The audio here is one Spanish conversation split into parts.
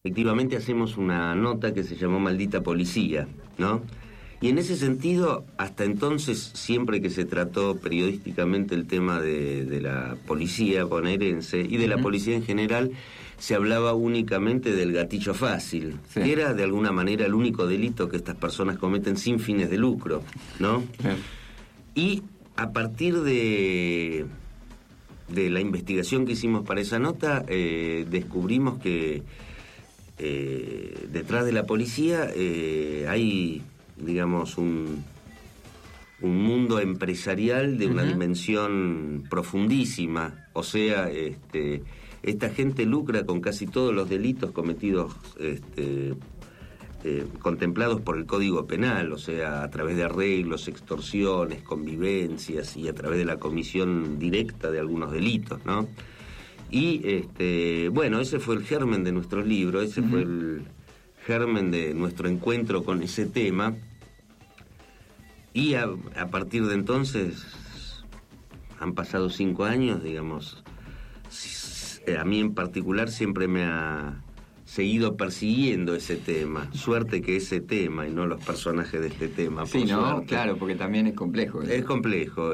efectivamente hacemos una nota que se llamó Maldita Policía, ¿no? Y en ese sentido, hasta entonces, siempre que se trató periodísticamente el tema de la policía bonaerense y de la policía en general, se hablaba únicamente del gatillo fácil, sí, que era de alguna manera el único delito que estas personas cometen sin fines de lucro, ¿no? Sí. Y a partir de la investigación que hicimos para esa nota, descubrimos que detrás de la policía hay, digamos, un mundo empresarial de una dimensión profundísima. O sea, esta gente lucra con casi todos los delitos cometidos, contemplados por el Código Penal, o sea, a través de arreglos, extorsiones, convivencias y a través de la comisión directa de algunos delitos, ¿no? Y, bueno, ese fue el germen de nuestro libro, ese fue el germen de nuestro encuentro con ese tema. Y a partir de entonces, han pasado 5 años, digamos. A mí en particular siempre me ha seguido persiguiendo ese tema. Suerte que ese tema y no los personajes de este tema. Sí, ¿no? Suerte. Claro, porque también es complejo. Es complejo,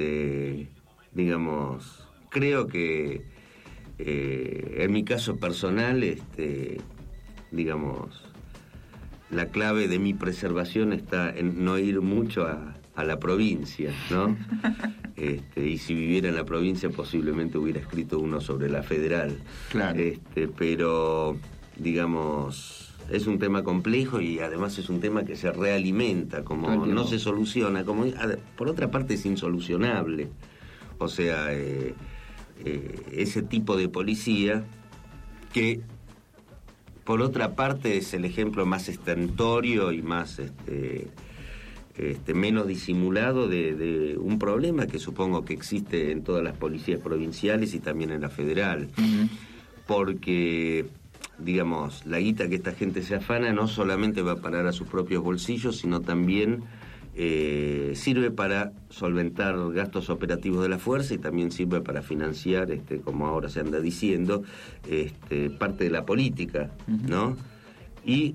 digamos, creo que en mi caso personal, digamos, la clave de mi preservación está en no ir mucho a la provincia, ¿no? Y si viviera en la provincia posiblemente hubiera escrito uno sobre la Federal. Claro. Pero, digamos, es un tema complejo y además es un tema que se realimenta, como no se soluciona, como por otra parte es insolucionable. O sea, ese tipo de policía que por otra parte es el ejemplo más estentorio y más menos disimulado de un problema que supongo que existe en todas las policías provinciales y también en la federal. Porque, digamos, la guita que esta gente se afana no solamente va a parar a sus propios bolsillos, sino también sirve para solventar gastos operativos de la fuerza y también sirve para financiar, como ahora se anda diciendo, parte de la política, ¿no? Y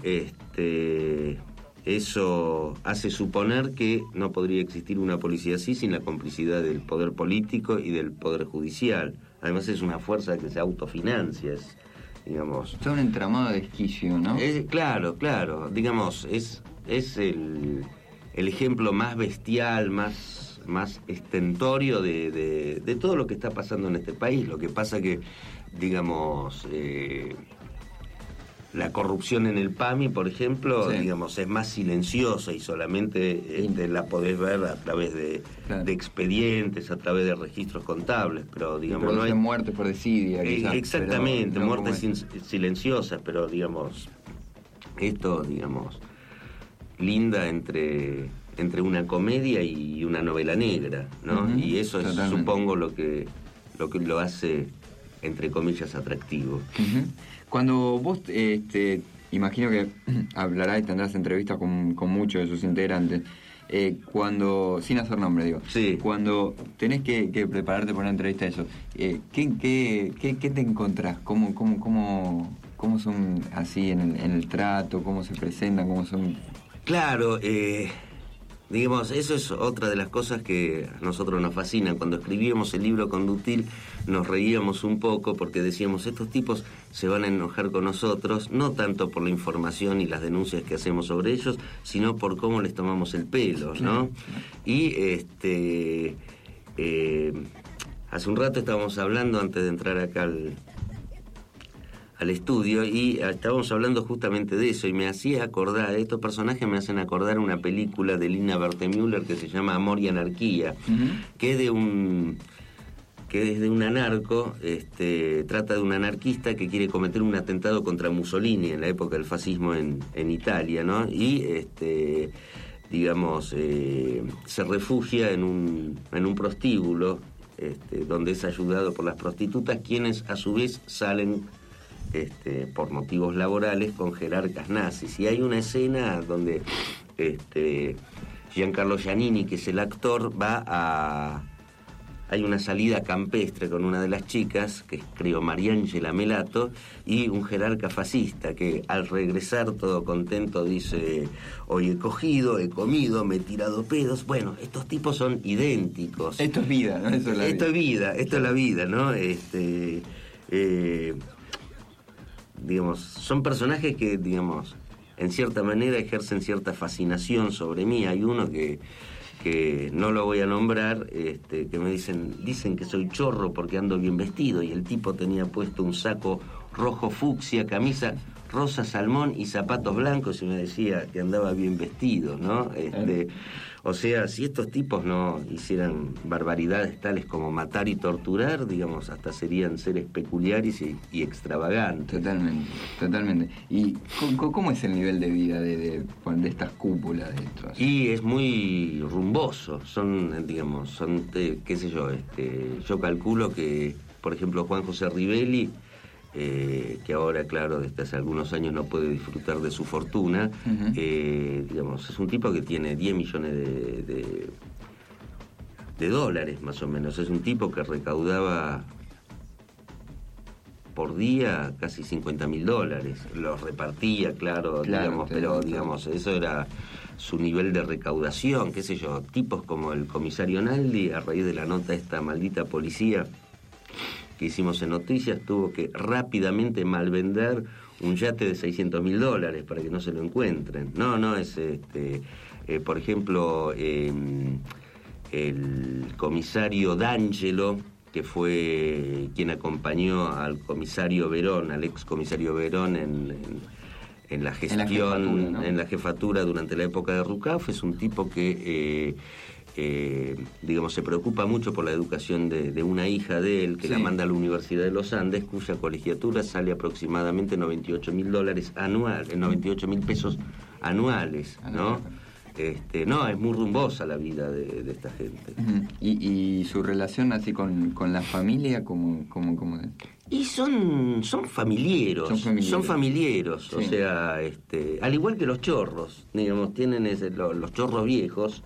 eso hace suponer que no podría existir una policía así sin la complicidad del poder político y del poder judicial. Además es una fuerza que se autofinancia, digamos. Es un entramado de esquicio, ¿no? Claro, digamos, es el ejemplo más bestial, más estentorio de todo lo que está pasando en este país. Lo que pasa que, digamos, la corrupción en el PAMI, por ejemplo, digamos, es más silenciosa y solamente la podés ver a través de expedientes, a través de registros contables, pero digamos no hay muertes por desidia, quizás, exactamente, no muertes silenciosas, pero digamos esto, digamos, linda entre una comedia y una novela negra, ¿no? Y eso es, supongo, lo que lo hace, entre comillas, atractivo. Cuando vos, imagino que hablarás y tendrás entrevistas con muchos de sus integrantes, cuando, sin hacer nombre, digo, cuando tenés que prepararte para una entrevista de eso, ¿qué te encontrás? ¿Cómo son así en el trato? ¿Cómo se presentan? ¿Cómo son? Claro, digamos, eso es otra de las cosas que a nosotros nos fascinan. Cuando escribíamos el libro con Dutil nos reíamos un poco porque decíamos, estos tipos se van a enojar con nosotros, no tanto por la información y las denuncias que hacemos sobre ellos, sino por cómo les tomamos el pelo, ¿no? Y hace un rato estábamos hablando, antes de entrar acá al estudio, y estábamos hablando justamente de eso, y me hacía acordar, estos personajes me hacen acordar una película de Lina Wertmüller que se llama Amor y Anarquía, que es de un anarco, trata de un anarquista que quiere cometer un atentado contra Mussolini en la época del fascismo en Italia, ¿no? Y digamos, se refugia en un prostíbulo, donde es ayudado por las prostitutas, quienes a su vez salen por motivos laborales con jerarcas nazis. Y hay una escena donde Giancarlo Giannini, que es el actor, va hay una salida campestre con una de las chicas, que es, creo, Mariángela Melato, y un jerarca fascista que al regresar todo contento dice: hoy he cogido, he comido, me he tirado pedos. Bueno, estos tipos son idénticos. Esto es vida, ¿no? Esto es vida, esto es la vida, ¿no? Digamos, son personajes que, digamos, en cierta manera ejercen cierta fascinación sobre mí. Hay uno que no lo voy a nombrar, que me dicen que soy chorro porque ando bien vestido, y el tipo tenía puesto un saco rojo fucsia, camisa rosa salmón y zapatos blancos, y me decía que andaba bien vestido, ¿no? O sea, si estos tipos no hicieran barbaridades tales como matar y torturar, digamos, hasta serían seres peculiares y extravagantes. Totalmente. ¿Y cómo es el nivel de vida de estas cúpulas de estos? Y es muy rumboso. Qué sé yo, yo calculo que, por ejemplo, Juan José Rivelli, que ahora, claro, desde hace algunos años no puede disfrutar de su fortuna, digamos, es un tipo que tiene 10 millones de dólares, más o menos. Es un tipo que recaudaba por día casi $50.000. Los repartía, claro, digamos, pero digamos, eso era su nivel de recaudación, qué sé yo. Tipos como el comisario Naldi, a raíz de la nota esta maldita policía que hicimos en Noticias, tuvo que rápidamente malvender un yate de $600.000 para que no se lo encuentren. No es por ejemplo, el comisario D'Angelo, que fue quien acompañó al comisario Verón, al ex comisario Verón en la gestión, en la jefatura durante la época de Rucaf. Es un tipo que digamos, se preocupa mucho por la educación de una hija de él, que la manda a la Universidad de los Andes, cuya colegiatura sale aproximadamente $98.000 anuales, 98.000 pesos anuales, ¿no? No, es muy rumbosa la vida de esta gente. ¿Y su relación así con la familia, cómo es? Y son familieros. Sí. O sea, al igual que los chorros, digamos, tienen los chorros viejos,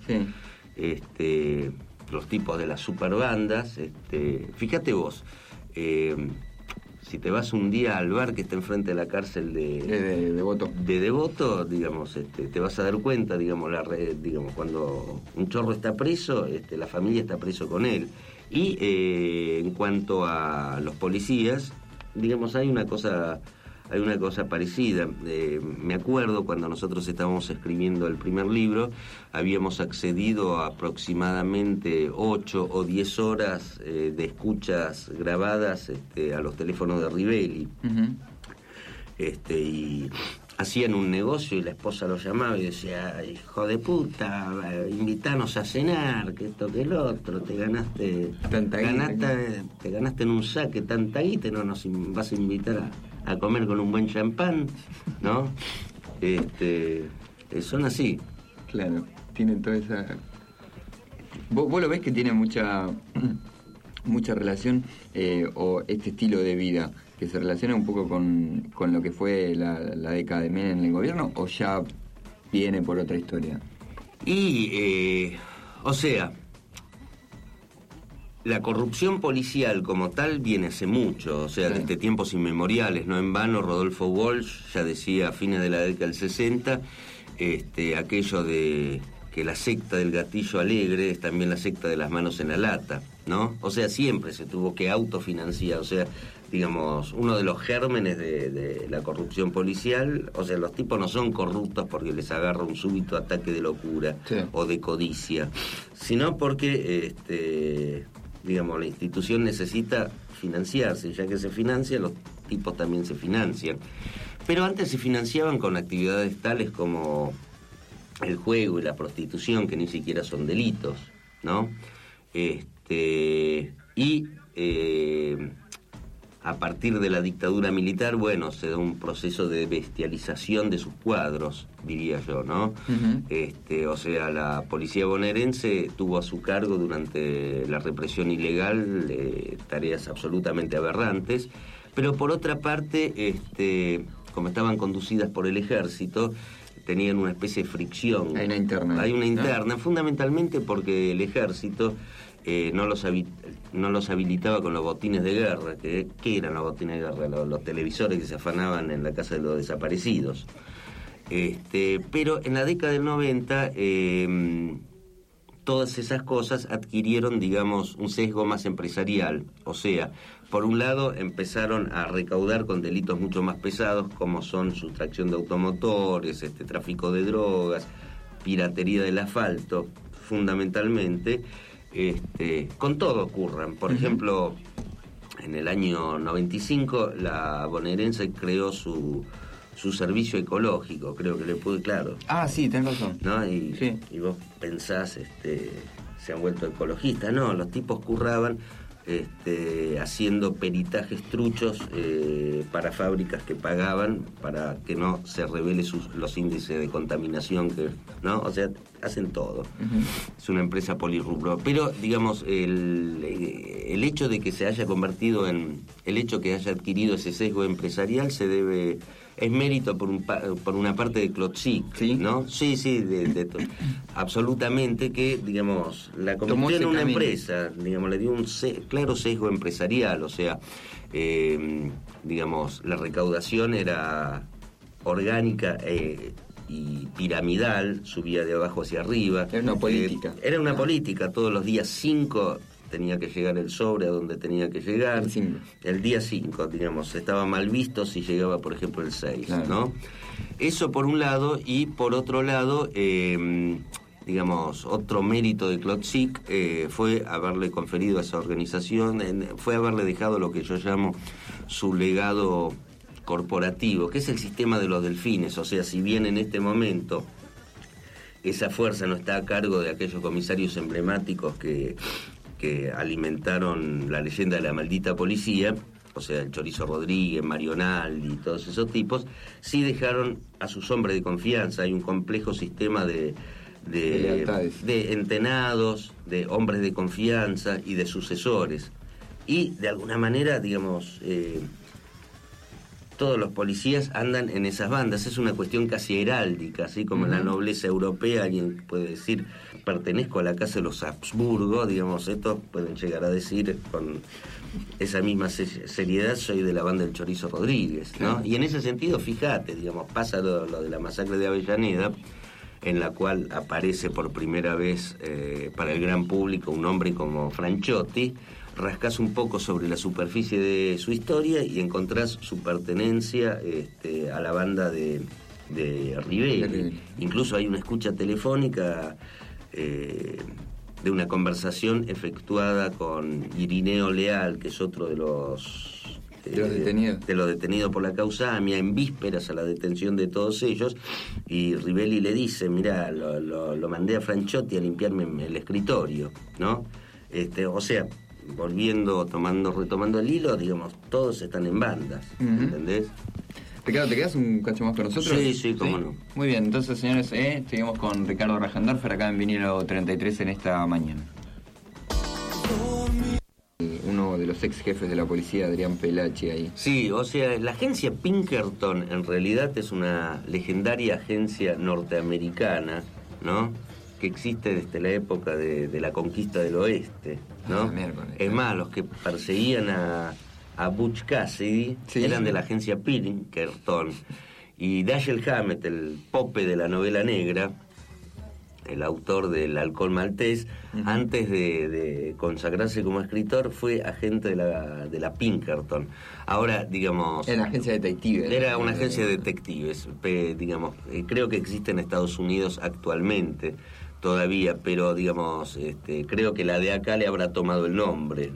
los tipos de las superbandas. Fíjate vos, si te vas un día al bar que está enfrente de la cárcel de Devoto, digamos, te vas a dar cuenta, digamos, digamos, cuando un chorro está preso, la familia está preso con él. Y en cuanto a los policías, digamos, hay una cosa parecida. Me acuerdo cuando nosotros estábamos escribiendo el primer libro, habíamos accedido a aproximadamente 8 o 10 horas de escuchas grabadas a los teléfonos de Rivelli. Y hacían un negocio y la esposa lo llamaba y decía: hijo de puta, invítanos a cenar, que esto, que el otro, te ganaste en un saque tanta guita, no nos vas a invitar a comer con un buen champán, ¿no? Son así. Claro, tienen toda esa... ¿Vos lo ves que tiene mucha relación, o este estilo de vida, que se relaciona un poco con lo que fue la década de Menem en el gobierno, o ya viene por otra historia? Y, o sea, la corrupción policial como tal viene hace mucho, o sea, desde tiempos inmemoriales. No en vano Rodolfo Walsh ya decía a fines de la década del 60, aquello de que la secta del gatillo alegre es también la secta de las manos en la lata, ¿no? O sea, siempre se tuvo que autofinanciar, o sea, digamos, uno de los gérmenes de la corrupción policial. O sea, los tipos no son corruptos porque les agarra un súbito ataque de locura o de codicia, sino porque, digamos, la institución necesita financiarse, y ya que se financia, los tipos también se financian. Pero antes se financiaban con actividades tales como el juego y la prostitución, que ni siquiera son delitos, ¿no? A partir de la dictadura militar, bueno, se da un proceso de bestialización de sus cuadros, diría yo, ¿no? O sea, la policía bonaerense tuvo a su cargo durante la represión ilegal tareas absolutamente aberrantes, pero por otra parte, como estaban conducidas por el ejército, tenían una especie de fricción. Hay una interna. Hay una interna, ¿no? Fundamentalmente porque el ejército no los habilitaba con los botines de guerra. ¿Qué eran los botines de guerra? Los televisores que se afanaban en la casa de los desaparecidos. Pero en la década del 90 todas esas cosas adquirieron, digamos, un sesgo más empresarial. O sea, por un lado empezaron a recaudar con delitos mucho más pesados, como son sustracción de automotores, tráfico de drogas, piratería del asfalto, fundamentalmente. Con todo ocurran. Por ejemplo, en el año 95 la bonaerense creó su servicio ecológico, creo que le pude, claro. Ah, sí, tenés razón. ¿No? Sí. Y vos pensás, se han vuelto ecologistas. No, los tipos curraban haciendo peritajes truchos para fábricas que pagaban para que no se revele los índices de contaminación, ¿no? O sea, hacen todo. Es una empresa polirrubro. Pero, digamos, el hecho de que se haya convertido el hecho que haya adquirido ese sesgo empresarial es mérito por una parte de Klotzik, ¿sí? ¿No? Sí, absolutamente, que, digamos, la convirtió en una empresa, digamos, le dio un claro sesgo empresarial, o sea, digamos, la recaudación era orgánica y piramidal, subía de abajo hacia arriba. Era una política. Era una política, todos los días 5... tenía que llegar el sobre a donde tenía que llegar. El día 5, digamos, estaba mal visto si llegaba, por ejemplo, el 6, claro. ¿No? Eso por un lado, y por otro lado, digamos, otro mérito de Klotzik fue haberle conferido a esa organización, fue haberle dejado lo que yo llamo su legado corporativo, que es el sistema de los delfines. O sea, si bien en este momento esa fuerza no está a cargo de aquellos comisarios emblemáticos que alimentaron la leyenda de la maldita policía, o sea, el Chorizo Rodríguez, Marionaldi y todos esos tipos, sí dejaron a sus hombres de confianza. Hay un complejo sistema de entenados, de hombres de confianza y de sucesores. Y, de alguna manera, digamos, todos los policías andan en esas bandas. Es una cuestión casi heráldica, así como en la nobleza europea alguien puede decir, pertenezco a la casa de los Habsburgo, digamos, estos pueden llegar a decir con esa misma seriedad, soy de la banda del Chorizo Rodríguez, ¿no? Claro. Y en ese sentido, fíjate, digamos, pasa lo de la masacre de Avellaneda, en la cual aparece por primera vez para el gran público un hombre como Franchotti. Rascás un poco sobre la superficie de su historia y encontrás su pertenencia a la banda de Rivelli. Incluso hay una escucha telefónica de una conversación efectuada con Irineo Leal, que es otro de los detenidos por la causa AMIA, en vísperas a la detención de todos ellos, y Rivelli le dice, mirá, lo mandé a Franchotti a limpiarme el escritorio, ¿no? O sea, retomando el hilo, digamos, todos están en bandas, ¿entendés? Ricardo, ¿te quedas un cacho más con nosotros? Sí, cómo no. Muy bien, entonces, señores, seguimos con Ricardo Rajandorfer acá en Vinilo 33 en esta mañana. Uno de los ex jefes de la policía, Adrián Pelachi, ahí. Sí, o sea, la agencia Pinkerton en realidad es una legendaria agencia norteamericana, ¿no?, que existe desde la época de la conquista del oeste, ¿no? Es más, los que perseguían a Butch Cassidy eran de la agencia Pinkerton. Y Dashiell Hammett, el Pope de la novela negra, el autor del Alcohol Maltés, antes de consagrarse como escritor, fue agente de la Pinkerton. Ahora, digamos... Era una agencia de detectives. Era una agencia de detectives, digamos, creo que existe en Estados Unidos actualmente todavía, pero digamos, creo que la de acá le habrá tomado el nombre.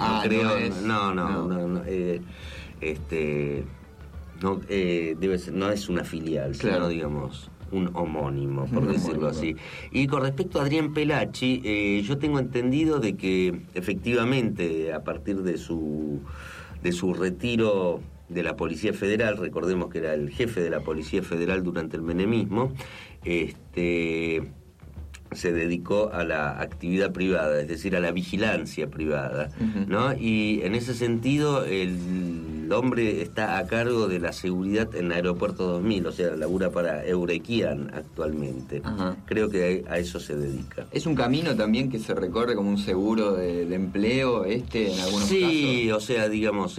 Debe ser, no es una filial, claro, sino, digamos, un homónimo, por decirlo así. Y con respecto a Adrián Pelachi, yo tengo entendido de que efectivamente a partir de su retiro de la Policía Federal, recordemos que era el jefe de la Policía Federal durante el menemismo, se dedicó a la actividad privada, es decir, a la vigilancia privada, ¿no? Y en ese sentido, el hombre está a cargo de la seguridad en Aeropuerto 2000, o sea, labura para Eurequian actualmente. Ajá. Creo que a eso se dedica. ¿Es un camino también que se recorre como un seguro de empleo en algunos casos? Sí, o sea, digamos,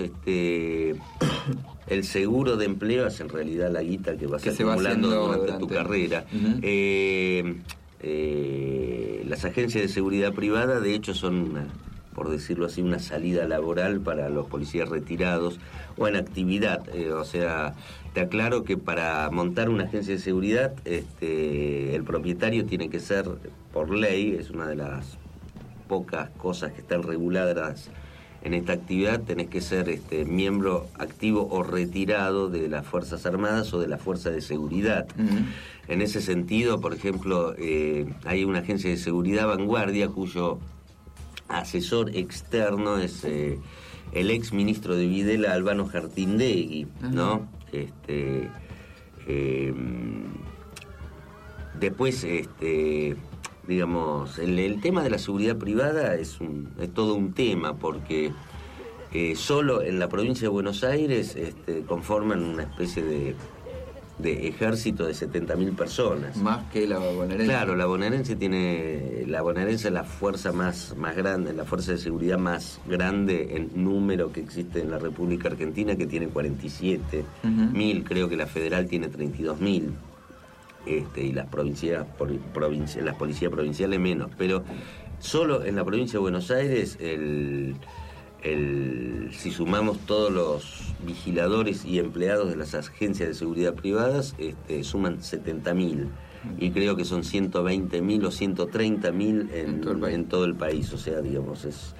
el seguro de empleo es en realidad la guita que vas acumulando durante tu carrera. Uh-huh. Las agencias de seguridad privada, de hecho, son, por decirlo así, una salida laboral para los policías retirados o en actividad. O sea, te aclaro que para montar una agencia de seguridad, el propietario tiene que ser, por ley, es una de las pocas cosas que están reguladas en esta actividad, tenés que ser miembro activo o retirado de las Fuerzas Armadas o de la Fuerza de Seguridad. Uh-huh. En ese sentido, por ejemplo, hay una agencia de seguridad Vanguardia cuyo asesor externo es el ex ministro de Videla, Albano Jartindegui, ¿no? Después, digamos, el tema de la seguridad privada es todo un tema, porque solo en la provincia de Buenos Aires conforman una especie de ejército de 70.000 personas. Más que la bonaerense. Claro, la bonaerense es la fuerza más grande, la fuerza de seguridad más grande en número que existe en la República Argentina, que tiene 47.000, uh-huh. Creo que la federal tiene 32.000. Y las las policías provinciales menos, pero solo en la provincia de Buenos Aires si sumamos todos los vigiladores y empleados de las agencias de seguridad privadas, suman 70.000 y creo que son 120.000 o 130.000 en todo el país. O sea, digamos, es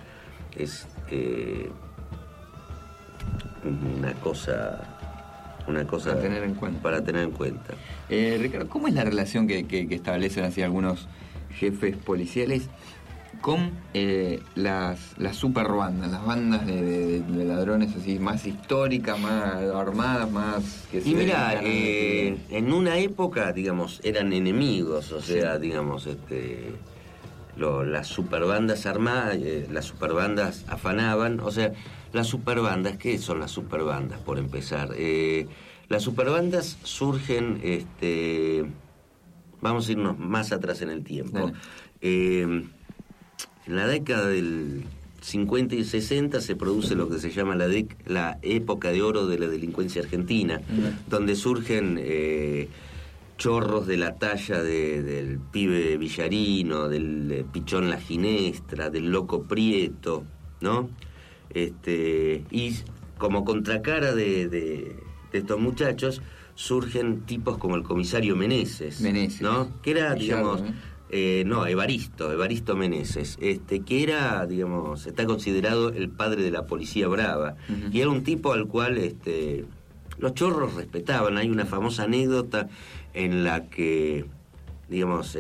una cosa para tener en cuenta. Ricardo, ¿cómo es la relación que establecen así algunos jefes policiales con las superbandas, las bandas de ladrones así más históricas, más armadas, más que se... Y mira, en una época, digamos, eran enemigos, o sea, sí. Digamos, las superbandas armadas, las superbandas afanaban, o sea, las superbandas, ¿qué son las superbandas, por empezar? Las superbandas surgen, vamos a irnos más atrás en el tiempo. En la década del 50 y 60 se produce lo que se llama la época de oro de la delincuencia argentina, donde surgen chorros de la talla del pibe Villarino, del Pichón La Ginestra, del Loco Prieto, ¿no? Y como contracara de estos muchachos surgen tipos como el comisario Meneses, ¿no? Que era, digamos... Evaristo Meneses, que era, digamos, está considerado el padre de la policía brava, uh-huh. Y era un tipo al cual los chorros respetaban. Hay una famosa anécdota en la que, digamos,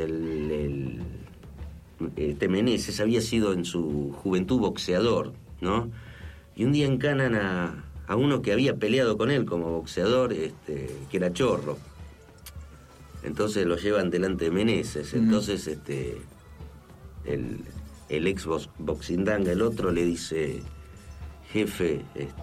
Meneses había sido en su juventud boxeador, ¿no? Y un día encanan a uno que había peleado con él como boxeador, que era chorro. Entonces lo llevan delante de Meneses. Entonces el ex boxindanga, el otro, le dice: jefe,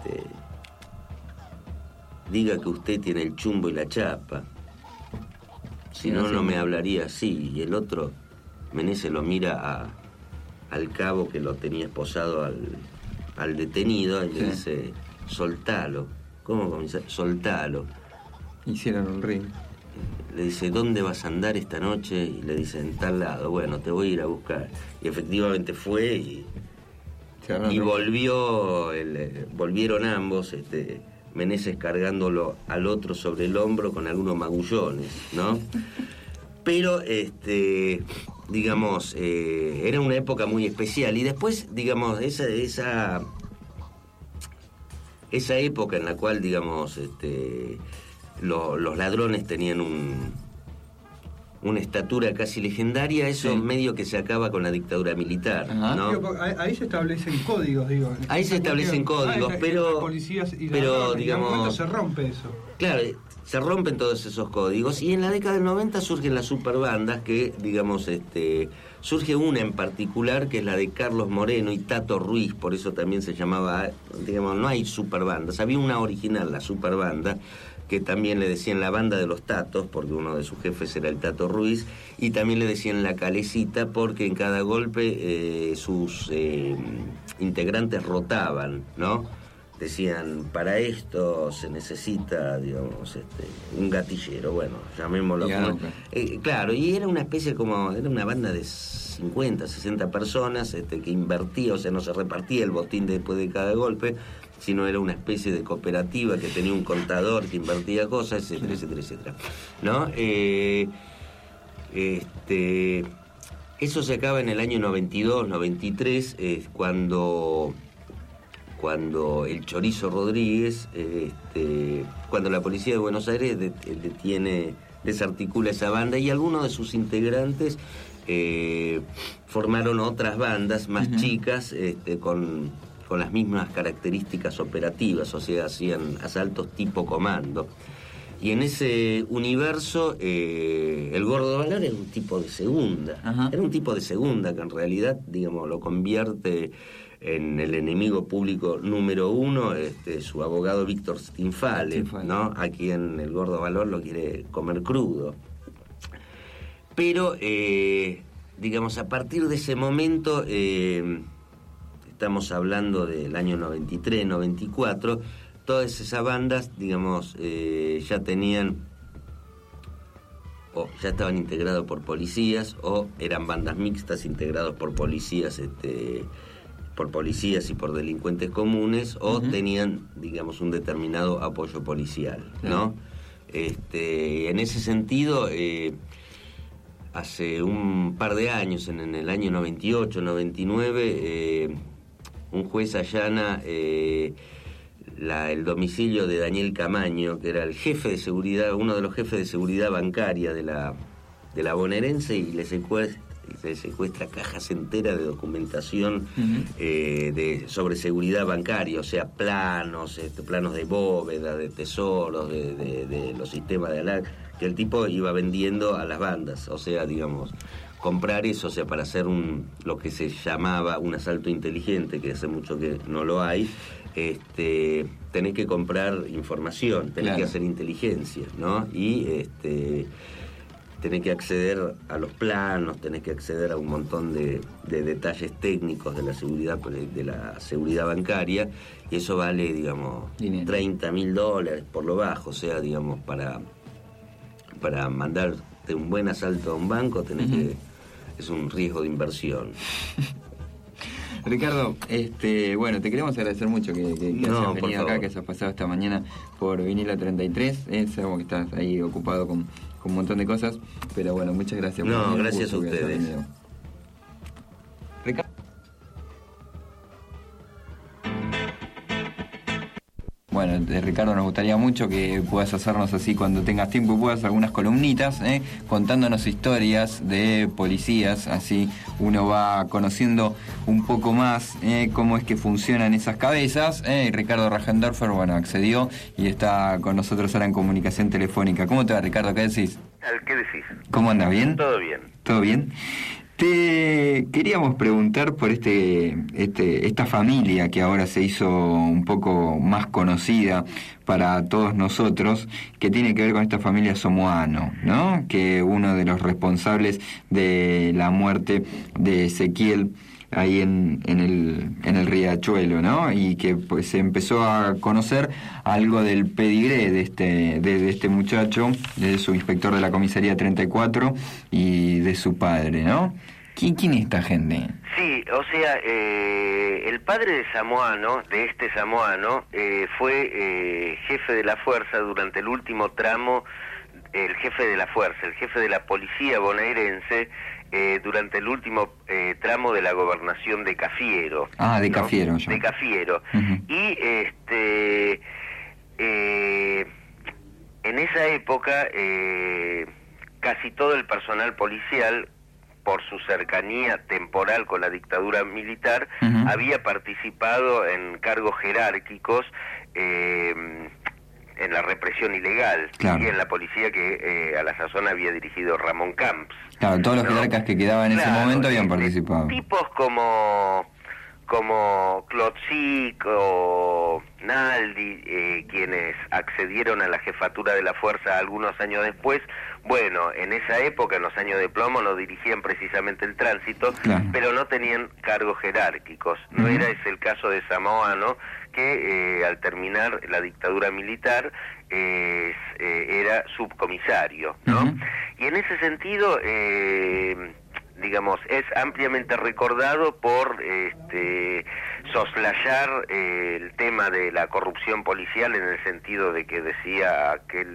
diga que usted tiene el chumbo y la chapa, si no me hablaría así. Y el otro, Meneses, lo mira al cabo que lo tenía esposado al detenido y le dice: soltalo. ¿Cómo comienza? Soltalo. Hicieron un ring. Le dice: ¿dónde vas a andar esta noche? Y le dice: en tal lado. Bueno, te voy a ir a buscar. Y efectivamente fue y volvieron ambos, Meneses cargándolo al otro sobre el hombro con algunos magullones, ¿no? Pero, digamos, era una época muy especial. Y después, digamos, esa época en la cual, digamos, los ladrones tenían una estatura casi legendaria, eso medio que se acaba con la dictadura militar, ¿no? Ahí se establecen códigos, digo. Ahí se establecen códigos, pero digamos, en algún momento se rompe eso. Claro, se rompen todos esos códigos y en la década del 90 surgen las superbandas que, digamos, surge una en particular que es la de Carlos Moreno y Tato Ruiz, por eso también se llamaba, digamos, no hay superbandas, había una original, la superbanda, que también le decían la banda de los Tatos, porque uno de sus jefes era el Tato Ruiz, y también le decían la Calecita, porque en cada golpe sus integrantes rotaban, ¿no? Decían, para esto se necesita, digamos, un gatillero, bueno, llamémoslo. Claro, y era una especie era una banda de 50, 60 personas que invertía, o sea, no se repartía el botín después de cada golpe, sino era una especie de cooperativa que tenía un contador que invertía cosas, etcétera, etcétera, etcétera, ¿no? Eso se acaba en el año 92, 93, cuando el Chorizo Rodríguez, cuando la policía de Buenos Aires desarticula esa banda y algunos de sus integrantes formaron otras bandas más chicas con las mismas características operativas, o sea, hacían asaltos tipo comando. Y en ese universo, el Gordo Valor era un tipo de segunda. Era un tipo de segunda que en realidad, digamos, lo convierte en el enemigo público número uno, su abogado Víctor Stinfale, ¿no? A quien el Gordo Valor lo quiere comer crudo. Pero, digamos, a partir de ese momento, estamos hablando del año 93, 94, todas esas bandas, digamos, ya tenían, o ya estaban integrados por policías, o eran bandas mixtas integrados por policías, y por delincuentes comunes, o tenían, digamos, un determinado apoyo policial, ¿no? En ese sentido, hace un par de años, en el año 98, 99, un juez allana el domicilio de Daniel Camaño, que era el jefe de seguridad, uno de los jefes de seguridad bancaria de la bonaerense, y le secuestra cajas enteras de documentación sobre seguridad bancaria, o sea, planos de bóveda, de tesoros, de los sistemas de alarma, que el tipo iba vendiendo a las bandas, o sea, digamos, comprar eso, o sea, para hacer lo que se llamaba un asalto inteligente, que hace mucho que no lo hay, tenés que comprar información, tenés que hacer inteligencia, ¿no? Y tenés que acceder a los planos, tenés que acceder a un montón de detalles técnicos de la seguridad bancaria, y eso vale, digamos, $30.000 por lo bajo, o sea, digamos, para mandarte un buen asalto a un banco tenés que... es un riesgo de inversión. Ricardo, bueno, te queremos agradecer mucho que hayas venido acá, que hayas pasado esta mañana por Vinilo 33. Sabemos que estás ahí ocupado con un montón de cosas, pero bueno, muchas gracias. No, gracias a ustedes. Ricardo. Bueno, Ricardo, nos gustaría mucho que puedas hacernos así cuando tengas tiempo y puedas algunas columnitas, contándonos historias de policías, así uno va conociendo un poco más cómo es que funcionan esas cabezas. Ricardo Rajendorfer, bueno, accedió y está con nosotros ahora en comunicación telefónica. ¿Cómo te va, Ricardo? ¿Qué decís? ¿Qué decís? ¿Cómo andas? ¿Bien? Todo bien. ¿Todo bien? Te queríamos preguntar por esta familia que ahora se hizo un poco más conocida para todos nosotros, que tiene que ver con esta familia Somoano, ¿no? Que uno de los responsables de la muerte de Ezequiel ahí en el Riachuelo, ¿no? Y que pues se empezó a conocer algo del pedigré de este muchacho, de su inspector de la comisaría 34 y de su padre, ¿no? ¿Quién es esta gente? Sí, o sea, el padre de Somoano, fue jefe de la fuerza durante el último tramo, el jefe de la policía bonaerense, durante el último tramo de la gobernación de Cafiero. De Cafiero, ¿no? De Cafiero. Y en esa época casi todo el personal policial, por su cercanía temporal con la dictadura militar, había participado en cargos jerárquicos en la represión ilegal, y en la policía que a la sazón había dirigido Ramón Camps. Claro, todos los jerarcas que quedaban en ese momento habían participado. Tipos como Klotzik o Naldi, quienes accedieron a la jefatura de la fuerza algunos años después, bueno, en esa época, en los años de plomo, no dirigían precisamente el tránsito, pero no tenían cargos jerárquicos. No era ese el caso de Samoano, que al terminar la dictadura militar era subcomisario, ¿no? Y en ese sentido, digamos, es ampliamente recordado por soslayar el tema de la corrupción policial, en el sentido de que decía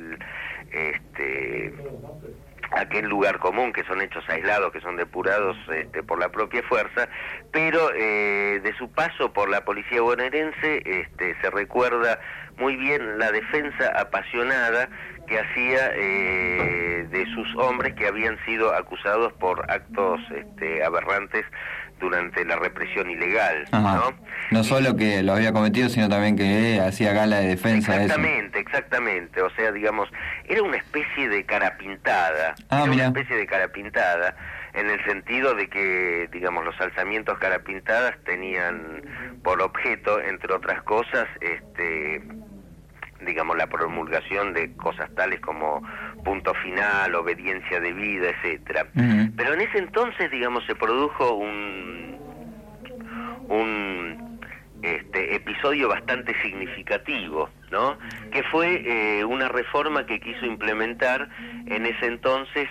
aquel lugar común, que son hechos aislados, que son depurados por la propia fuerza, pero de su paso por la policía bonaerense se recuerda muy bien la defensa apasionada que hacía de sus hombres que habían sido acusados por actos aberrantes durante la represión ilegal, ¿no? No solo que lo había cometido, sino también que hacía gala de defensa. Exactamente, o sea, digamos, era una especie de cara pintada, en el sentido de que, digamos, los alzamientos cara pintadas tenían por objeto, entre otras cosas, digamos, la promulgación de cosas tales como punto final, obediencia debida, etcétera. Pero en ese entonces, digamos, se produjo un episodio bastante significativo, ¿no? Que fue una reforma que quiso implementar en ese entonces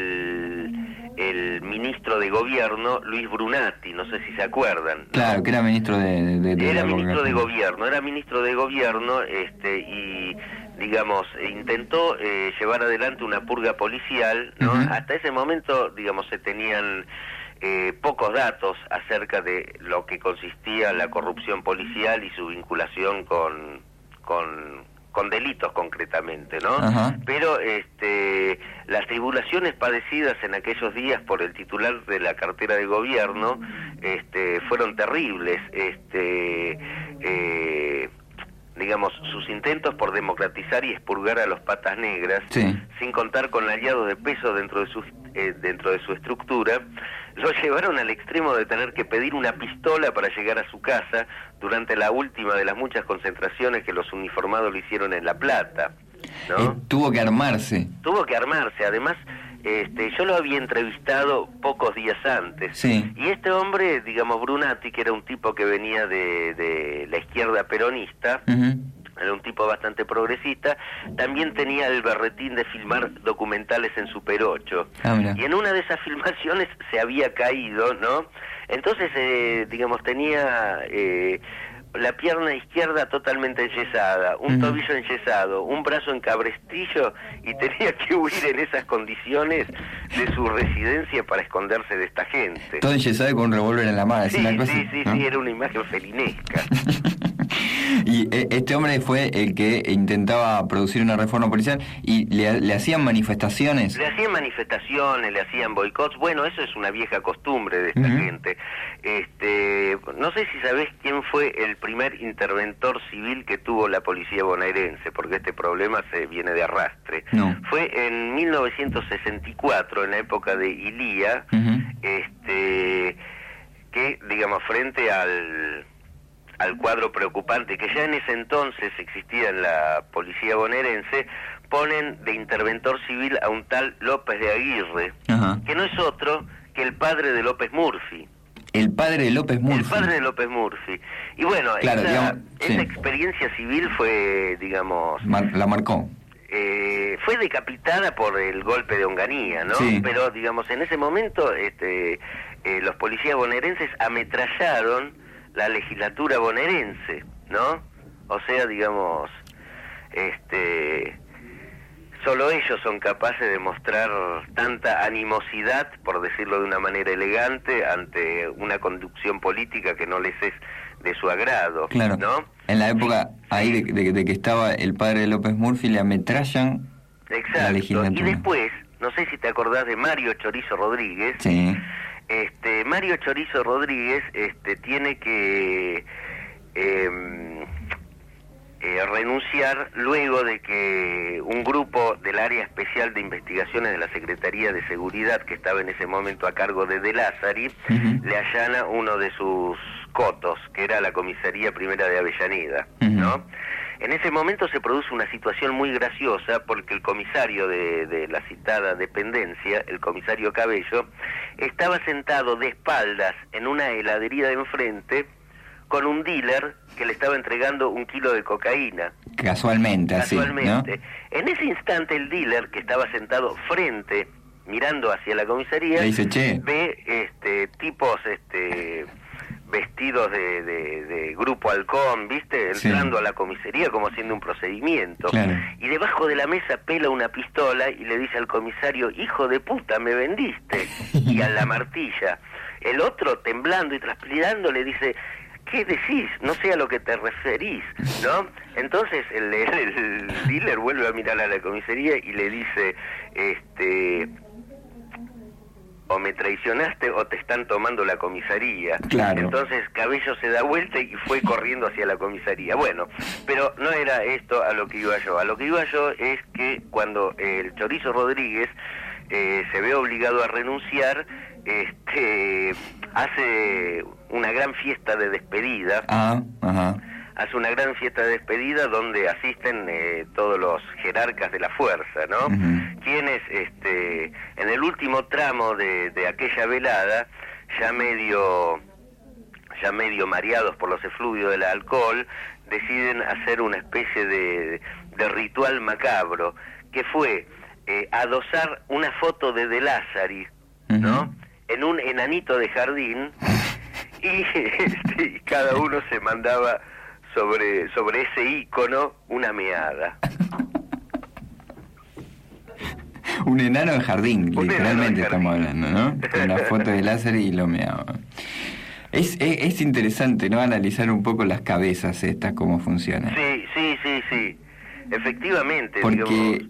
el ministro de gobierno, Luis Brunati, no sé si se acuerdan, ¿no? Claro, que era ministro de ministro de gobierno, y digamos, intentó llevar adelante una purga policial, ¿no? Hasta ese momento, digamos, se tenían pocos datos acerca de lo que consistía la corrupción policial y su vinculación con delitos concretamente, ¿no? Pero las tribulaciones padecidas en aquellos días por el titular de la cartera de gobierno fueron terribles. Digamos, sus intentos por democratizar y expurgar a los patas negras, sin contar con aliados de peso dentro de su estructura, lo llevaron al extremo de tener que pedir una pistola para llegar a su casa durante la última de las muchas concentraciones que los uniformados lo hicieron en La Plata, ¿no? Tuvo que armarse. Además, yo lo había entrevistado pocos días antes, y este hombre, digamos, Brunati, que era un tipo que venía de la izquierda peronista, era un tipo bastante progresista, también tenía el berretín de filmar documentales en Super 8, y en una de esas filmaciones se había caído, ¿no? Entonces, digamos, tenía la pierna izquierda totalmente enyesada, un tobillo enyesado, un brazo en cabrestillo, y tenía que huir en esas condiciones de su residencia para esconderse de esta gente. Todo enyesado con un revólver en la mano. Sí, era una imagen felinesca. Y este hombre fue el que intentaba producir una reforma policial, y le hacían manifestaciones. Le hacían boicots. Bueno, eso es una vieja costumbre de esta gente. No sé si sabés quién fue el primer interventor civil que tuvo la policía bonaerense, porque este problema se viene de arrastre. Fue en 1964, en la época de Ilía, que, digamos, frente al cuadro preocupante que ya en ese entonces existía en la policía bonaerense, ponen de interventor civil a un tal López de Aguirre, que no es otro que el padre de López Murphy. El padre de López Murphy. Y bueno, claro, esa experiencia civil fue, digamos... la marcó. Fue decapitada por el golpe de Onganía, ¿no? Pero, digamos, en ese momento los policías bonaerenses ametrallaron la legislatura bonaerense, ¿no? O sea, digamos, solo ellos son capaces de mostrar tanta animosidad, por decirlo de una manera elegante, ante una conducción política que no les es de su agrado, ¿no? En la época de que estaba el padre de López Murphy, le ametrallan la legislatura. Y después, no sé si te acordás de Mario Chorizo Rodríguez. Sí. Mario Chorizo Rodríguez tiene que renunciar luego de que un grupo del Área Especial de Investigaciones de la Secretaría de Seguridad, que estaba en ese momento a cargo de De Lázari, le allana uno de sus cotos, que era la Comisaría Primera de Avellaneda, ¿no? En ese momento se produce una situación muy graciosa porque el comisario de la citada dependencia, el comisario Cabello, estaba sentado de espaldas en una heladería de enfrente con un dealer que le estaba entregando 1 kilo de cocaína. Casualmente, así, ¿no? En ese instante el dealer, que estaba sentado frente, mirando hacia la comisaría, le dice, che, ve tipos vestidos de grupo halcón, ¿viste? Entrando a la comisaría como haciendo un procedimiento. Claro. Y debajo de la mesa pela una pistola y le dice al comisario, hijo de puta, me vendiste. Y a la martilla. El otro, temblando y transpirando, le dice, ¿qué decís? No sé a lo que te referís, ¿no? Entonces el dealer vuelve a mirar a la comisaría y le dice, o me traicionaste o te están tomando la comisaría. Claro. Entonces Cabello se da vuelta y fue corriendo hacia la comisaría. Bueno, pero no era esto a lo que iba yo. A lo que iba yo es que cuando el Chorizo Rodríguez se ve obligado a renunciar, hace una gran fiesta de despedida. Hace una gran fiesta de despedida donde asisten todos los jerarcas de la fuerza, ¿no? Quienes, en el último tramo de aquella velada, ya medio mareados por los efluvios del alcohol, deciden hacer una especie de ritual macabro, que fue adosar una foto de De Lázari, ¿no? En un enanito de jardín, y cada uno se mandaba sobre ese ícono una meada. Un enano de jardín, literalmente estamos hablando, ¿no? Con la foto de Lázaro y lo meaba. Es interesante, ¿no? Analizar un poco las cabezas estas, cómo funcionan. Sí. Efectivamente. Porque,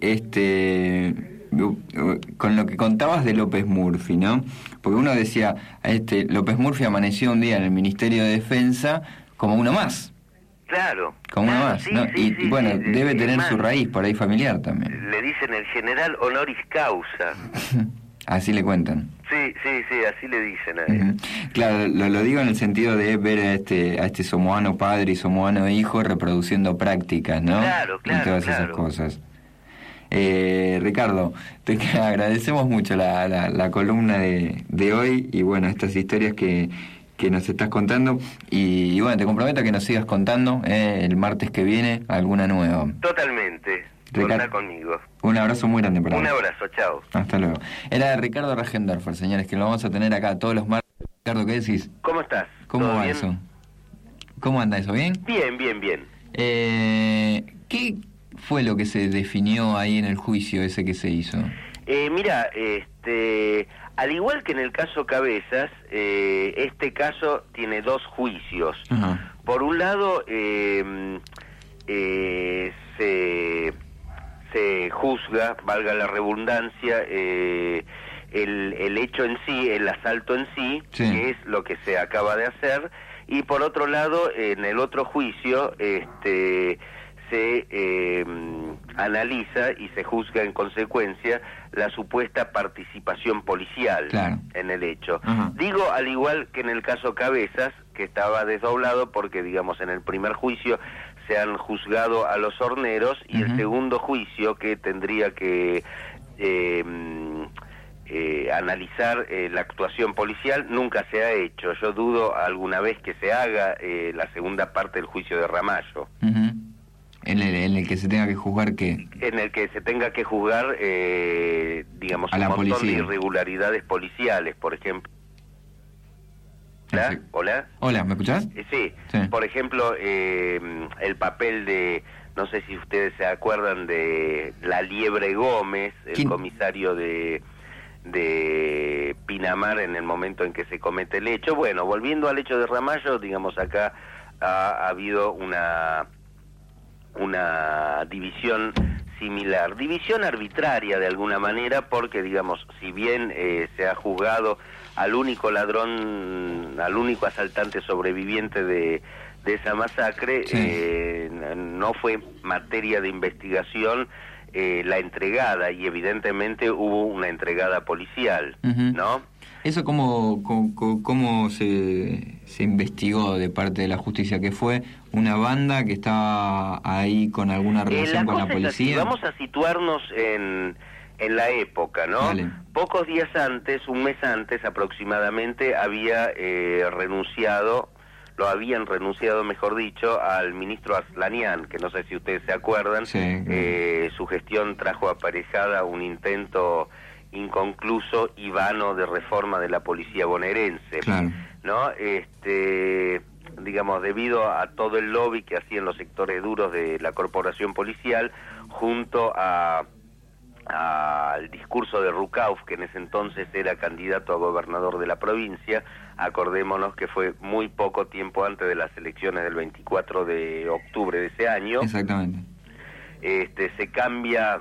con lo que contabas de López Murphy, ¿no? Porque uno decía, López Murphy amaneció un día en el Ministerio de Defensa como uno más. Claro. Como uno más, ¿no? Y bueno, debe tener su raíz por ahí familiar también. Le dicen el general honoris causa. Así le cuentan. Sí, así le dicen a él. Claro, lo digo en el sentido de ver a este somoano padre y somoano hijo reproduciendo prácticas, ¿no? Claro. Y todas esas cosas. Ricardo, te agradecemos mucho la columna de hoy y bueno, estas historias que nos estás contando y bueno, te comprometo a que nos sigas contando el martes que viene alguna nueva. Totalmente. Contá conmigo. Un abrazo muy grande para vos. Un abrazo, chao. Hasta luego. Era Ricardo Regendorfer, señores, que lo vamos a tener acá todos los martes. Ricardo, ¿qué decís? ¿Cómo estás? ¿Cómo va bien? Eso? ¿Cómo anda eso? ¿Bien? Bien. ¿Qué fue lo que se definió ahí en el juicio ese que se hizo? Mira, al igual que en el caso Cabezas, este caso tiene 2 juicios. Ajá. Por un lado, se juzga, valga la redundancia, el hecho en sí, el asalto en sí, que es lo que se acaba de hacer, y por otro lado, en el otro juicio, se analiza y se juzga en consecuencia la supuesta participación policial en el hecho. Ajá. Digo, al igual que en el caso Cabezas, que estaba desdoblado porque, digamos, en el primer juicio se han juzgado a los horneros y el segundo juicio, que tendría que analizar la actuación policial, nunca se ha hecho. Yo dudo alguna vez que se haga la segunda parte del juicio de Ramallo. En el que se tenga que juzgar, ¿qué? En el que se tenga que juzgar, digamos, a un montón policía. de irregularidades policiales, por ejemplo. Hola, ¿me escuchás? Sí. Por ejemplo, el papel de, no sé si ustedes se acuerdan de La Liebre Gómez, el comisario de Pinamar en el momento en que se comete el hecho. Bueno, volviendo al hecho de Ramallo, digamos, acá ha habido una división similar. División arbitraria de alguna manera, porque, digamos, si bien se ha juzgado al único ladrón, al único asaltante sobreviviente de esa masacre, sí, no fue materia de investigación la entregada, y evidentemente hubo una entregada policial, ¿no? ¿Eso cómo se investigó de parte de la justicia? ¿Que fue una banda que estaba ahí con alguna relación con la policía? Vamos a situarnos en la época, ¿no? Dale. Pocos días antes, un mes antes aproximadamente, lo habían renunciado, mejor dicho, al ministro Aslanian, que no sé si ustedes se acuerdan. Sí. Su gestión trajo aparejada un intento inconcluso y vano de reforma de la policía bonaerense, claro, ¿no? Digamos, debido a todo el lobby que hacían los sectores duros de la corporación policial, junto al discurso de Rucauf, que en ese entonces era candidato a gobernador de la provincia. Acordémonos que fue muy poco tiempo antes de las elecciones del 24 de octubre de ese año. Exactamente. Se cambia,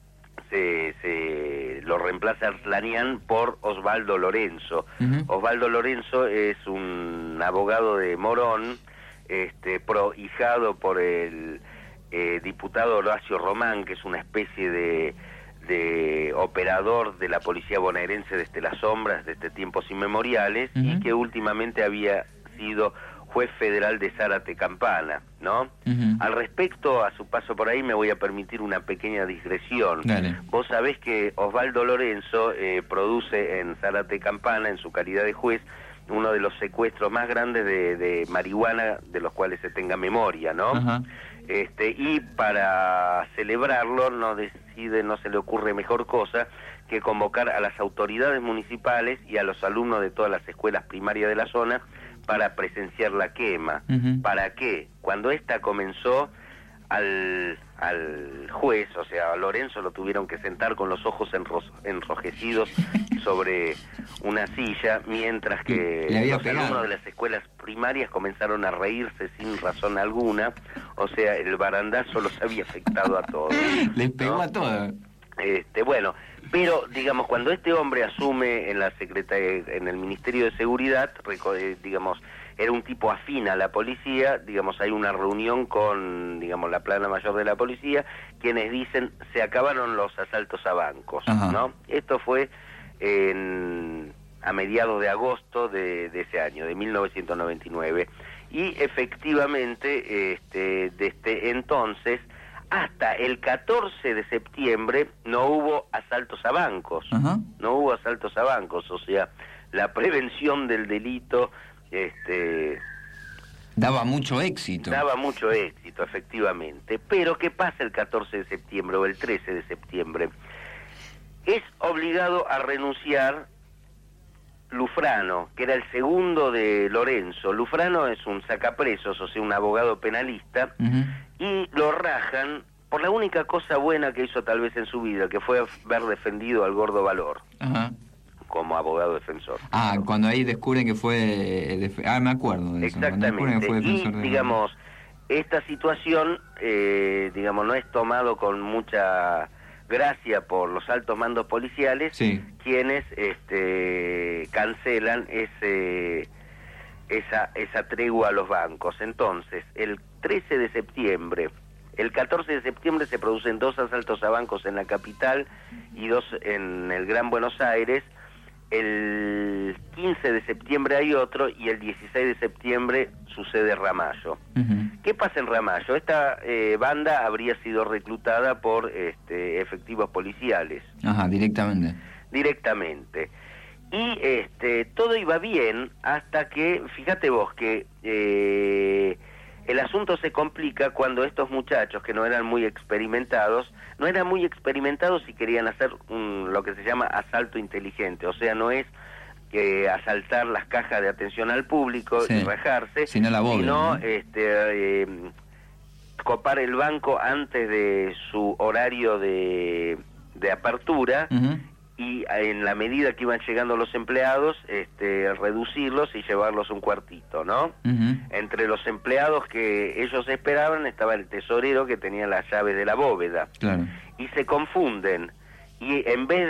lo reemplaza Aslanian por Osvaldo Lorenzo. Osvaldo Lorenzo es un abogado de Morón, prohijado por el diputado Horacio Román, que es una especie de operador de la policía bonaerense desde las sombras, desde tiempos inmemoriales, y que últimamente había sido juez federal de Zárate Campana, ¿no? Al respecto, a su paso por ahí, me voy a permitir una pequeña digresión. Dale. Vos sabés que Osvaldo Lorenzo produce en Zárate Campana, en su calidad de juez, uno de los secuestros más grandes de marihuana de los cuales se tenga memoria, ¿no? Y para celebrarlo no se le ocurre mejor cosa que convocar a las autoridades municipales y a los alumnos de todas las escuelas primarias de la zona para presenciar la quema. ¿Para qué? Cuando esta comenzó, al juez, o sea, a Lorenzo, lo tuvieron que sentar con los ojos enrojecidos sobre una silla, mientras que los alumnos de las escuelas primarias comenzaron a reírse sin razón alguna. O sea, el barandazo los había afectado a todos. Les pegó, ¿no?, a todos. Bueno, pero digamos, cuando este hombre asume en en el Ministerio de Seguridad, digamos, era un tipo afín a la policía, digamos, hay una reunión con, digamos, la plana mayor de la policía, quienes dicen, se acabaron los asaltos a bancos, ¿no? Esto fue a mediados de agosto de ese año, de 1999, y efectivamente, desde entonces hasta el 14 de septiembre no hubo asaltos a bancos, no hubo asaltos a bancos, o sea, la prevención del delito daba mucho éxito. Daba mucho éxito, efectivamente. Pero ¿qué pasa el 14 de septiembre o el 13 de septiembre? Es obligado a renunciar Lufrano, que era el segundo de Lorenzo. Lufrano es un sacapresos, o sea, un abogado penalista, y lo rajan por la única cosa buena que hizo tal vez en su vida, que fue haber defendido al Gordo Valor. Como abogado defensor. Cuando ahí descubren que fue... me acuerdo de eso. Exactamente. Que fue defensor digamos, esta situación, digamos, no es tomado con mucha gracia por los altos mandos policiales, quienes cancelan esa tregua a los bancos. Entonces, el 13 de septiembre, el 14 de septiembre se producen 2 asaltos a bancos en la capital y 2 en el Gran Buenos Aires. El 15 de septiembre hay otro, y el 16 de septiembre sucede Ramallo. ¿Qué pasa en Ramallo? Esta banda habría sido reclutada por efectivos policiales. Directamente. Y todo iba bien hasta que, fíjate vos, que el asunto se complica cuando estos muchachos, que no eran muy experimentados y querían hacer lo que se llama asalto inteligente. O sea, no es asaltar las cajas de atención al público y rajarse, sino copar el banco antes de su horario de apertura, y en la medida que iban llegando los empleados, reducirlos y llevarlos un cuartito, ¿no? Entre los empleados que ellos esperaban estaba el tesorero que tenía las llaves de la bóveda. Claro. Y se confunden, y en vez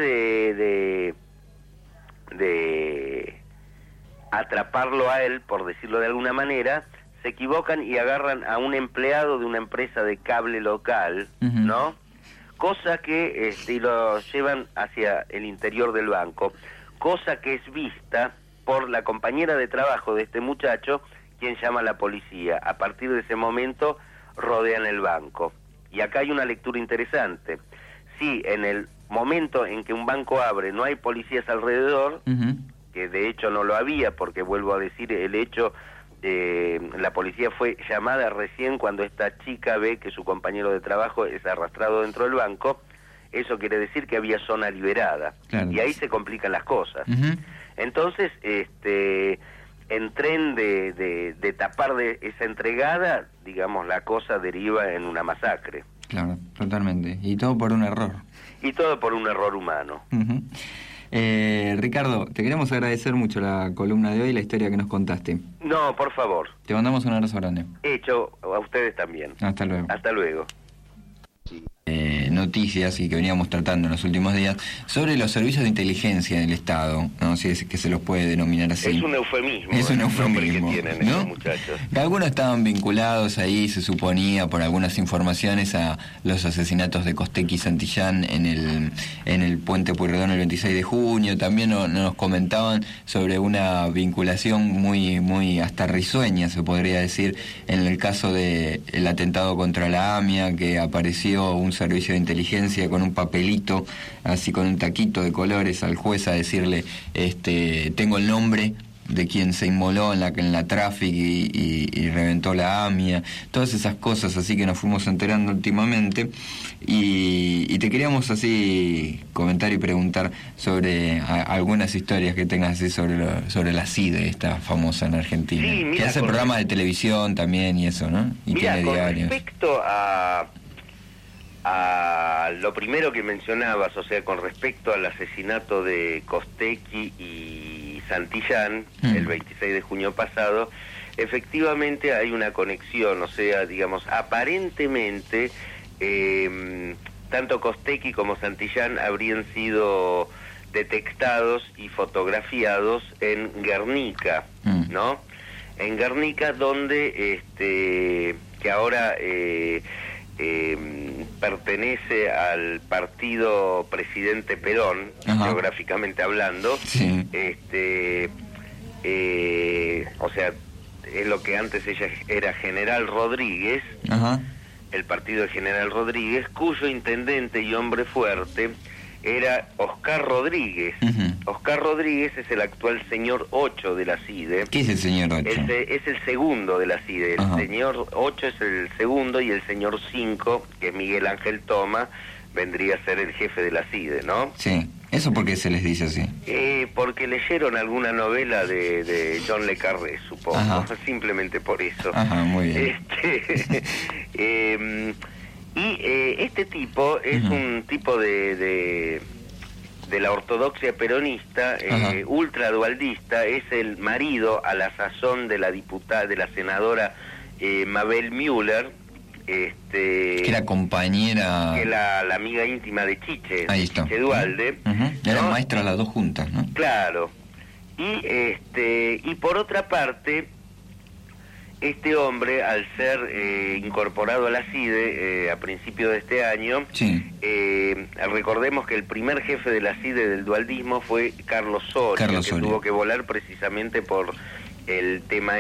de atraparlo a él, por decirlo de alguna manera, se equivocan y agarran a un empleado de una empresa de cable local, ¿no? Cosa que y lo llevan hacia el interior del banco, cosa que es vista por la compañera de trabajo de este muchacho, quien llama a la policía. A partir de ese momento rodean el banco. Y acá hay una lectura interesante. Si en el momento en que un banco abre no hay policías alrededor, que de hecho no lo había, porque vuelvo a decir, el hecho, la policía fue llamada recién cuando esta chica ve que su compañero de trabajo es arrastrado dentro del banco. Eso quiere decir que había zona liberada, claro. Y ahí se complican las cosas. Entonces, en tren de tapar de esa entregada, digamos, la cosa deriva en una masacre. Claro, totalmente. Y todo por un error. Y todo por un error humano. Ricardo, te queremos agradecer mucho la columna de hoy y la historia que nos contaste. No, por favor. Te mandamos un abrazo grande. Hecho, a ustedes también. Hasta luego. Hasta luego. Noticias y que veníamos tratando en los últimos días sobre los servicios de inteligencia del Estado, no sé si es que se los puede denominar así. Es un eufemismo. Es un eufemismo, que tienen, ¿no? Esos muchachos. Algunos estaban vinculados ahí, se suponía, por algunas informaciones, a los asesinatos de Costecchi y Santillán en el Puente Pueyrredón el 26 de junio. También nos comentaban sobre una vinculación muy hasta risueña, se podría decir, en el caso del atentado contra la AMIA, que apareció un servicio de inteligencia con un papelito, así con un taquito de colores al juez a decirle, tengo el nombre de quien se inmoló en la traffic y reventó la AMIA, todas esas cosas así que nos fuimos enterando últimamente, y te queríamos así comentar y preguntar sobre algunas historias que tengas así sobre la CIDE, esta famosa en Argentina, sí, mira, que hace programas de televisión también y eso, ¿no? Y mira, tiene con diarios. Respecto a lo primero que mencionabas, o sea, con respecto al asesinato de Costecchi y Santillán, el 26 de junio pasado, efectivamente hay una conexión, o sea, digamos, aparentemente, tanto Costecchi como Santillán habrían sido detectados y fotografiados en Guernica, ¿no? En Guernica, donde, que ahora... pertenece al partido presidente Perón, geográficamente hablando, sí. O sea, es lo que antes ella era General Rodríguez, el partido de General Rodríguez, cuyo intendente y hombre fuerte era Oscar Rodríguez. Oscar Rodríguez es el actual señor 8 de la CIDE. ¿Qué es el señor 8? Es el segundo de la CIDE. El señor 8 es el segundo y el señor 5, que es Miguel Ángel Toma, vendría a ser el jefe de la CIDE, ¿no? Sí. ¿Eso por qué se les dice así? Porque leyeron alguna novela de John le Carré, supongo. Simplemente por eso. Muy bien. Este tipo es un tipo de la ortodoxia peronista, ultradualdista, es el marido a la sazón de la diputada, de la senadora Mabel Müller, que era compañera, que la amiga íntima de Chiche, ahí está. Chiche Duhalde, eran maestras las dos juntas, ¿no? Claro. Y por otra parte, este hombre, al ser incorporado a la CIDE a principios de este año, recordemos que el primer jefe de la CIDE del dualdismo fue Carlos Soria, que tuvo que volar precisamente por el tema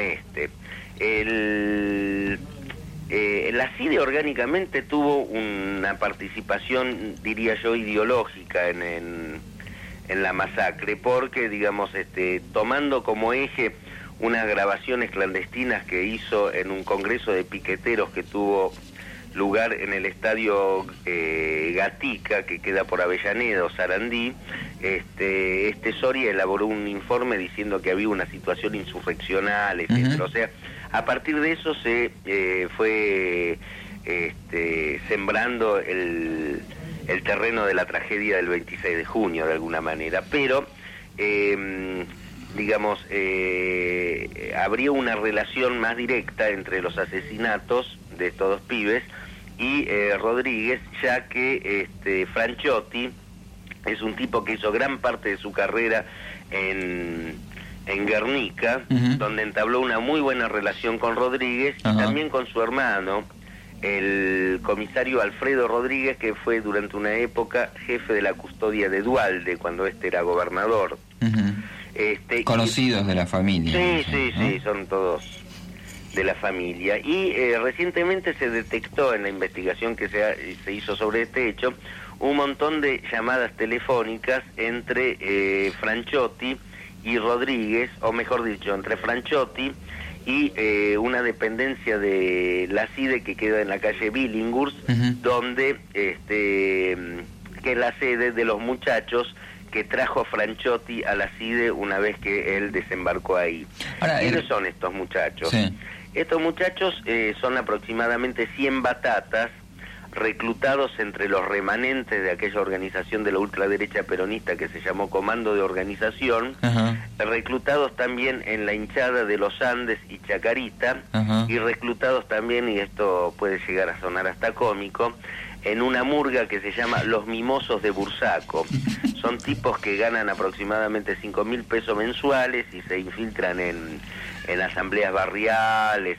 la CIDE orgánicamente tuvo una participación, diría yo, ideológica en la masacre, porque, digamos, tomando como eje unas grabaciones clandestinas que hizo en un congreso de piqueteros que tuvo lugar en el estadio Gatica, que queda por Avellaneda o Sarandí, Soria elaboró un informe diciendo que había una situación insurreccional, etc. O sea, a partir de eso se fue sembrando el terreno de la tragedia del 26 de junio, de alguna manera, pero digamos, habría una relación más directa entre los asesinatos de estos dos pibes y Rodríguez, ya que Franciotti es un tipo que hizo gran parte de su carrera en Guernica, donde entabló una muy buena relación con Rodríguez y también con su hermano, el comisario Alfredo Rodríguez, que fue durante una época jefe de la custodia de Duhalde, cuando era gobernador. Conocidos de la familia. Sí, son todos de la familia. Y recientemente se detectó en la investigación que se hizo sobre este hecho un montón de llamadas telefónicas entre Franciotti y Rodríguez, o mejor dicho, entre Franciotti y una dependencia de la CIDE que queda en la calle Billinghurst, donde que es la sede de los muchachos que trajo Franciotti a la CIDE una vez que él desembarcó ahí. Ahora, ¿quiénes son estos muchachos? Sí. Estos muchachos son aproximadamente 100 batatas reclutados entre los remanentes de aquella organización de la ultraderecha peronista que se llamó Comando de Organización, reclutados también en la hinchada de los Andes y Chacarita, y reclutados también, y esto puede llegar a sonar hasta cómico, en una murga que se llama Los Mimosos de Bursaco. Son tipos que ganan aproximadamente 5.000 pesos mensuales y se infiltran en asambleas barriales,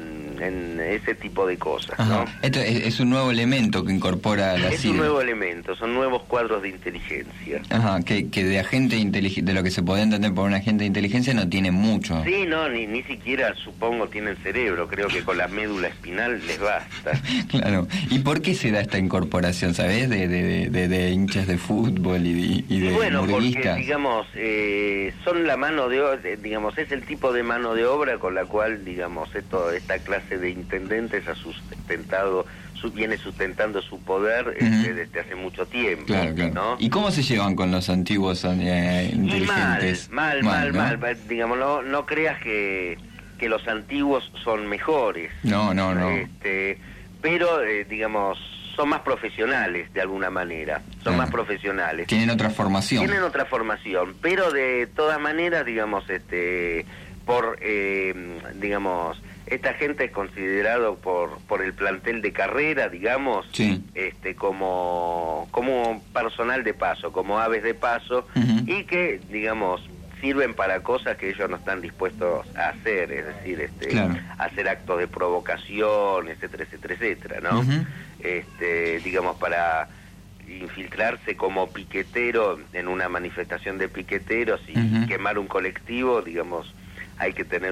en ese tipo de cosas, ¿no? Esto es un nuevo elemento que incorpora la CIDE. Es un nuevo elemento, son nuevos cuadros de inteligencia. Que de agente de lo que se podía entender por un agente de inteligencia no tiene mucho. Sí, no, ni siquiera, supongo, tienen cerebro, creo que con la médula espinal les basta. Claro. ¿Y por qué se da esta incorporación, sabes, de hinchas de fútbol y de murguistas? Porque, digamos, son la mano de obra, digamos, es el tipo de mano de obra con la cual, digamos, esta clase de intendentes viene sustentando su poder desde hace mucho tiempo. Claro. ¿no? ¿Y cómo se llevan con los antiguos inteligentes? Mal. Digamos, no creas que los antiguos son mejores. No. Pero, digamos, son más profesionales de alguna manera. Más profesionales. Tienen otra formación, pero de todas maneras, digamos, digamos, esta gente es considerado por el plantel de carrera, digamos, como personal de paso, como aves de paso, y que, digamos, sirven para cosas que ellos no están dispuestos a hacer, es decir, hacer actos de provocación, etcétera, ¿no? Digamos, para infiltrarse como piquetero en una manifestación de piqueteros y quemar un colectivo, digamos, hay que tener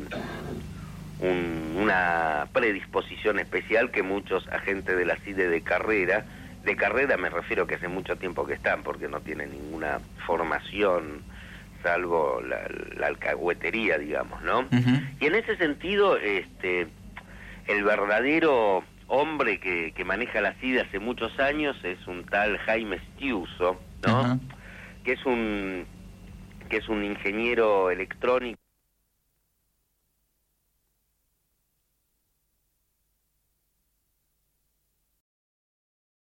una predisposición especial que muchos agentes de la CIDE de carrera me refiero que hace mucho tiempo que están, porque no tienen ninguna formación, salvo la alcahuetería, digamos, ¿no? Y en ese sentido, el verdadero hombre que maneja la CIDE hace muchos años es un tal Jaime Stiuso, ¿no? Que es un ingeniero electrónico